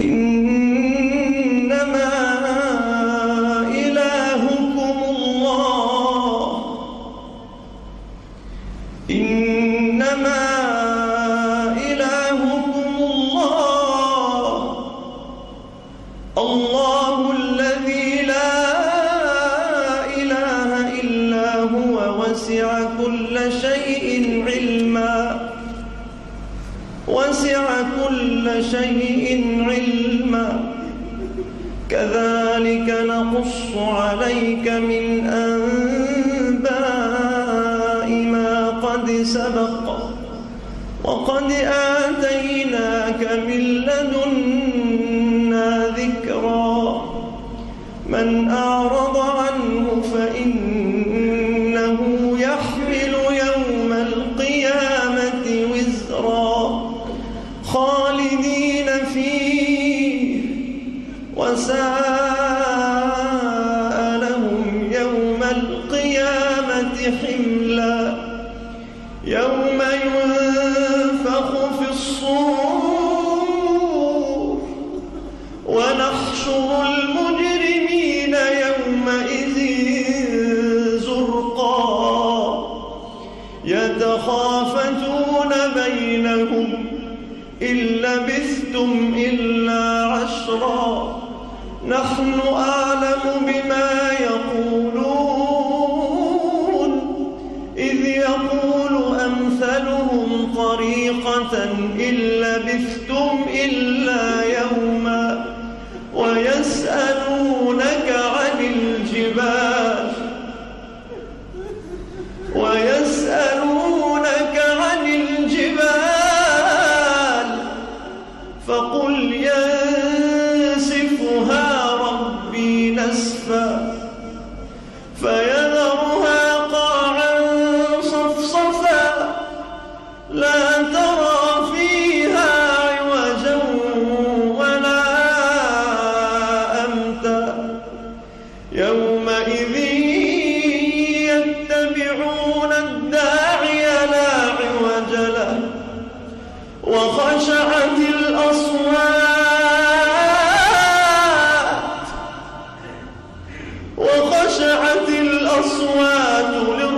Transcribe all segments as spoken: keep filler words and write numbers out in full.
إنما إلهكم الله إنما إلهكم الله الله الذي لا إله إلا هو وسع كل شيء علما وسع كل شيء علما كذلك نقص عليك من أنباء ما قد سبق وقد آتيناك من لدنا ذكرا من أعرض عنه فإنه يحمل يوم القيامة وزرا خالدين فيه وساء لهم يوم القيامة حملا يوم ينفخ في الصور ونحشر المجرمين يومئذ زرقا يتخافتون بينهم إن لبثتم إلا عشرا نحن أعلم بما يقولون إذ يقول أمثلهم طريقة إن لبثتم إلا يوما ويسألونك عن الجبال ويسألونك عن الجبال فقل ينسفها ربي نسفا فيذرها قاعا صفصفا لا ترى فيها عوجا ولا أمتا يومئذ يتبعون الداعي لا عوج له وخشعت الأصوات وخشعت الأصوات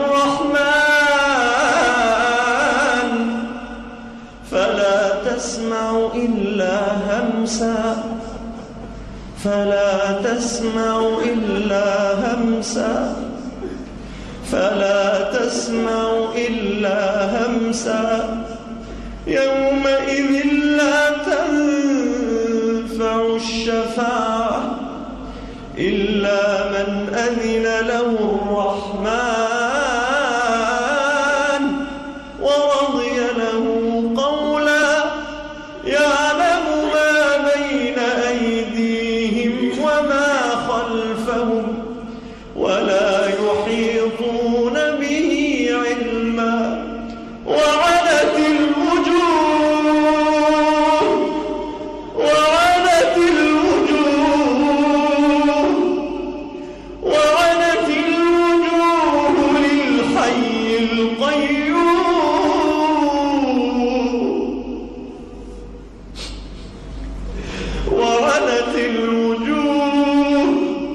للرحمن فلا تسمع إلا همسا فلا تسمع إلا همسا فلا تسمع إلا همسا يومئذ لا تنفع الشفاعة إلا من أذن له الرحمن ورضي له قولا يعلم ما بين أيديهم وما خلفهم ولا يحيطون به علما وعنت الوجوه وعنت الوجوه وعنت الوجوه للحي القيوم وعنت الوجوه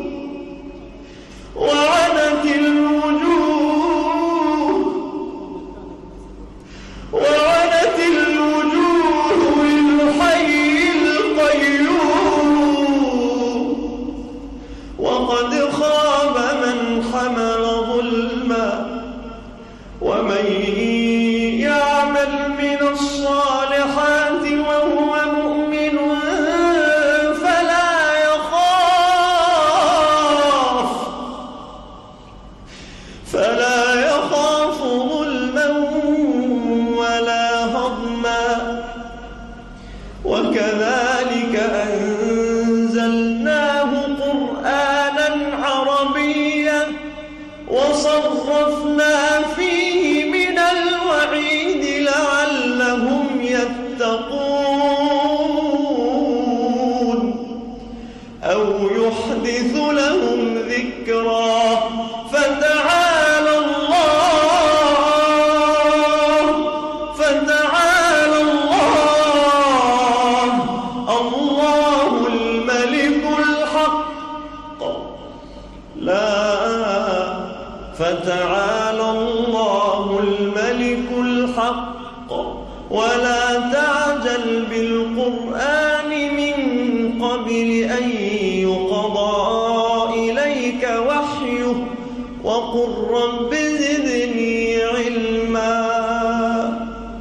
وعنت الوجوه وعنت الوجوه للحي القيوم وقد خاب من حمل ظلما ومن يعمل من الصالحات وهو مؤمن فلا يخاف فلا يخاف ظلما ولا هضما وكذلك أنزلناه قرآنا عربيا وصرفنا فيه من الوعيد لعلهم يتقون أو يحدث لهم ذكرا فتعالى الله فتعالى الله الله فتعالى الله الملك الحق ولا تعجل بالقرآن من قبل أن يقضى إليك وحيه وقل رب زدني